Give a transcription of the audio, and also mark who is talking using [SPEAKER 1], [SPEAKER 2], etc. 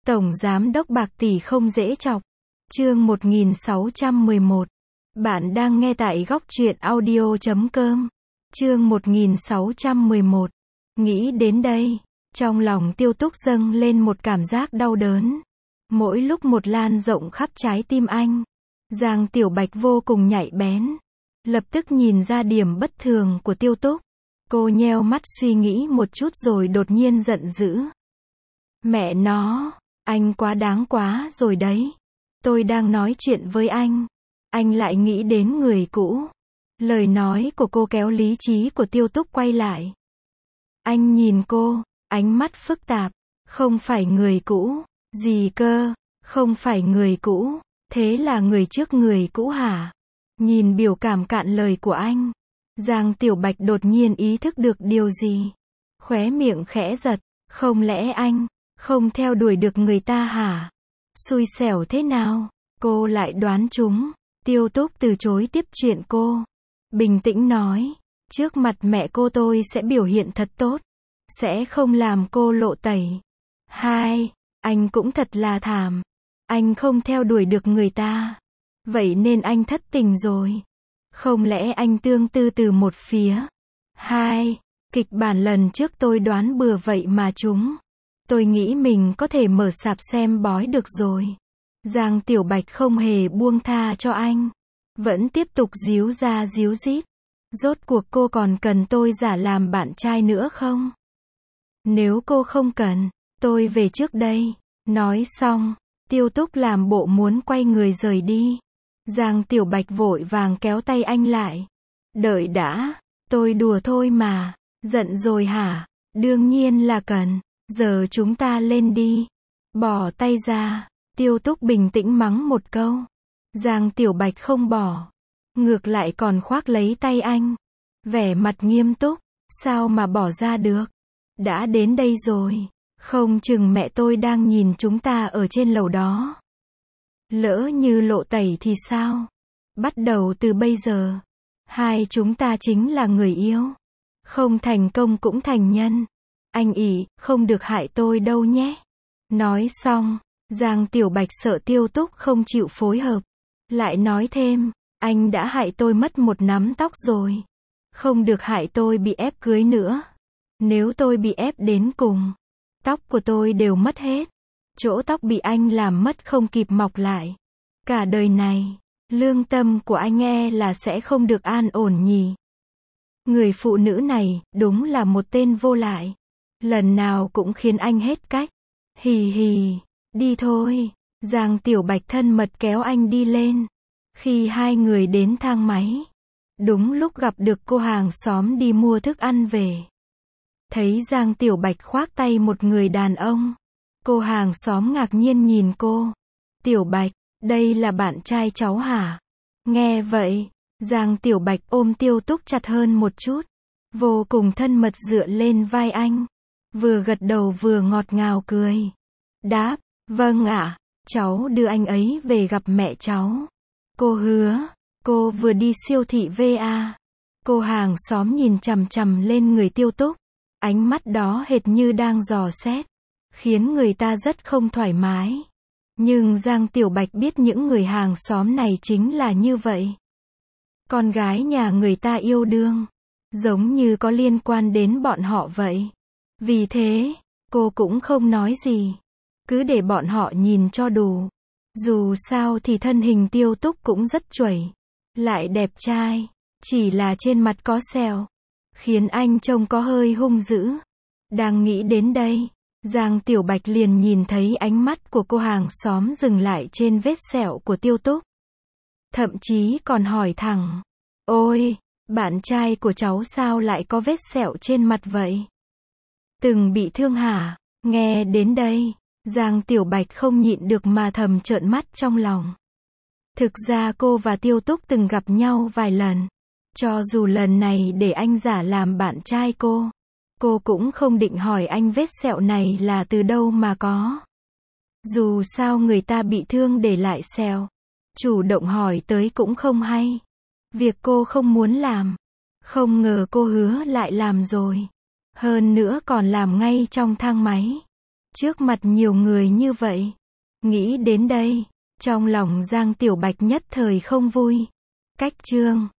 [SPEAKER 1] Tổng Giám đốc bạc tỷ không dễ chọc. Chương 1611. Bạn đang nghe tại góc truyện audio.com. Chương 1611. Nghĩ đến đây, trong lòng Tiêu Túc dâng lên một cảm giác đau đớn. Mỗi lúc một lan rộng khắp trái tim anh. Giang Tiểu Bạch vô cùng nhạy bén. Lập tức nhìn ra điểm bất thường của Tiêu Túc. Cô nheo mắt suy nghĩ một chút rồi đột nhiên giận dữ. Mẹ nó, anh quá đáng quá rồi đấy. Tôi đang nói chuyện với anh lại nghĩ đến người cũ. Lời nói của cô kéo lý trí của Tiêu Túc quay lại. Anh nhìn cô, ánh mắt phức tạp. Không phải người cũ, gì cơ, không phải người cũ, thế là người trước người cũ hả? Nhìn biểu cảm cạn lời của anh, Giang Tiểu Bạch đột nhiên ý thức được điều gì. Khóe miệng khẽ giật, không lẽ anh không theo đuổi được người ta hả? Xui xẻo thế nào? Cô lại đoán trúng. Tiêu Túc từ chối tiếp chuyện cô. Bình tĩnh nói, trước mặt mẹ cô tôi sẽ biểu hiện thật tốt. Sẽ không làm cô lộ tẩy. Hai, anh cũng thật là thảm. Anh không theo đuổi được người ta. Vậy nên anh thất tình rồi. Không lẽ anh tương tư từ một phía? Hai, kịch bản lần trước tôi đoán bừa vậy mà trúng. Tôi nghĩ mình có thể mở sạp xem bói được rồi. Giang Tiểu Bạch không hề buông tha cho anh. Vẫn tiếp tục díu ra díu dít. Rốt cuộc cô còn cần tôi giả làm bạn trai nữa không? Nếu cô không cần, tôi về trước đây. Nói xong, Tiêu Túc làm bộ muốn quay người rời đi. Giang Tiểu Bạch vội vàng kéo tay anh lại. Đợi đã, tôi đùa thôi mà. Giận rồi hả? Đương nhiên là cần. Giờ chúng ta lên đi. Bỏ tay ra. Tiêu Túc bình tĩnh mắng một câu. Giang Tiểu Bạch không bỏ. Ngược lại còn khoác lấy tay anh. Vẻ mặt nghiêm túc. Sao mà bỏ ra được? Đã đến đây rồi. Không chừng mẹ tôi đang nhìn chúng ta ở trên lầu đó. Lỡ như lộ tẩy thì sao? Bắt đầu từ bây giờ, hai chúng ta chính là người yêu. Không thành công cũng thành nhân. Anh ỉ, không được hại tôi đâu nhé. Nói xong, Giang Tiểu Bạch sợ Tiêu Túc không chịu phối hợp. Lại nói thêm, anh đã hại tôi mất một nắm tóc rồi. Không được hại tôi bị ép cưới nữa. Nếu tôi bị ép đến cùng, tóc của tôi đều mất hết. Chỗ tóc bị anh làm mất không kịp mọc lại. Cả đời này, lương tâm của anh e là sẽ không được an ổn nhỉ. Người phụ nữ này, đúng là một tên vô lại. Lần nào cũng khiến anh hết cách. Hì hì, đi thôi. Giang Tiểu Bạch thân mật kéo anh đi lên. Khi hai người đến thang máy, đúng lúc gặp được cô hàng xóm đi mua thức ăn về. Thấy Giang Tiểu Bạch khoác tay một người đàn ông. Cô hàng xóm ngạc nhiên nhìn cô. Tiểu Bạch, đây là bạn trai cháu hả? Nghe vậy, Giang Tiểu Bạch ôm Tiêu Túc chặt hơn một chút. Vô cùng thân mật dựa lên vai anh. Vừa gật đầu vừa ngọt ngào cười. Đáp, vâng ạ, cháu đưa anh ấy về gặp mẹ cháu. Cô hứa, cô vừa đi siêu thị về à? Cô hàng xóm nhìn chằm chằm lên người Tiêu Túc. Ánh mắt đó hệt như đang dò xét. Khiến người ta rất không thoải mái. Nhưng Giang Tiểu Bạch biết những người hàng xóm này chính là như vậy. Con gái nhà người ta yêu đương. Giống như có liên quan đến bọn họ vậy. Vì thế, cô cũng không nói gì. Cứ để bọn họ nhìn cho đủ. Dù sao thì thân hình Tiêu Túc cũng rất chuẩy. Lại đẹp trai. Chỉ là trên mặt có sẹo. Khiến anh trông có hơi hung dữ. Đang nghĩ đến đây, Giang Tiểu Bạch liền nhìn thấy ánh mắt của cô hàng xóm dừng lại trên vết sẹo của Tiêu Túc. Thậm chí còn hỏi thẳng. Ôi, bạn trai của cháu sao lại có vết sẹo trên mặt vậy? Từng bị thương hả? Nghe đến đây, Giang Tiểu Bạch không nhịn được mà thầm trợn mắt trong lòng. Thực ra cô và Tiêu Túc từng gặp nhau vài lần. Cho dù lần này để anh giả làm bạn trai cô cũng không định hỏi anh vết sẹo này là từ đâu mà có. Dù sao người ta bị thương để lại sẹo. Chủ động hỏi tới cũng không hay. Việc cô không muốn làm. Không ngờ cô hứa lại làm rồi. Hơn nữa còn làm ngay trong thang máy. Trước mặt nhiều người như vậy. Nghĩ đến đây, trong lòng Giang Tiểu Bạch nhất thời không vui. Cách chương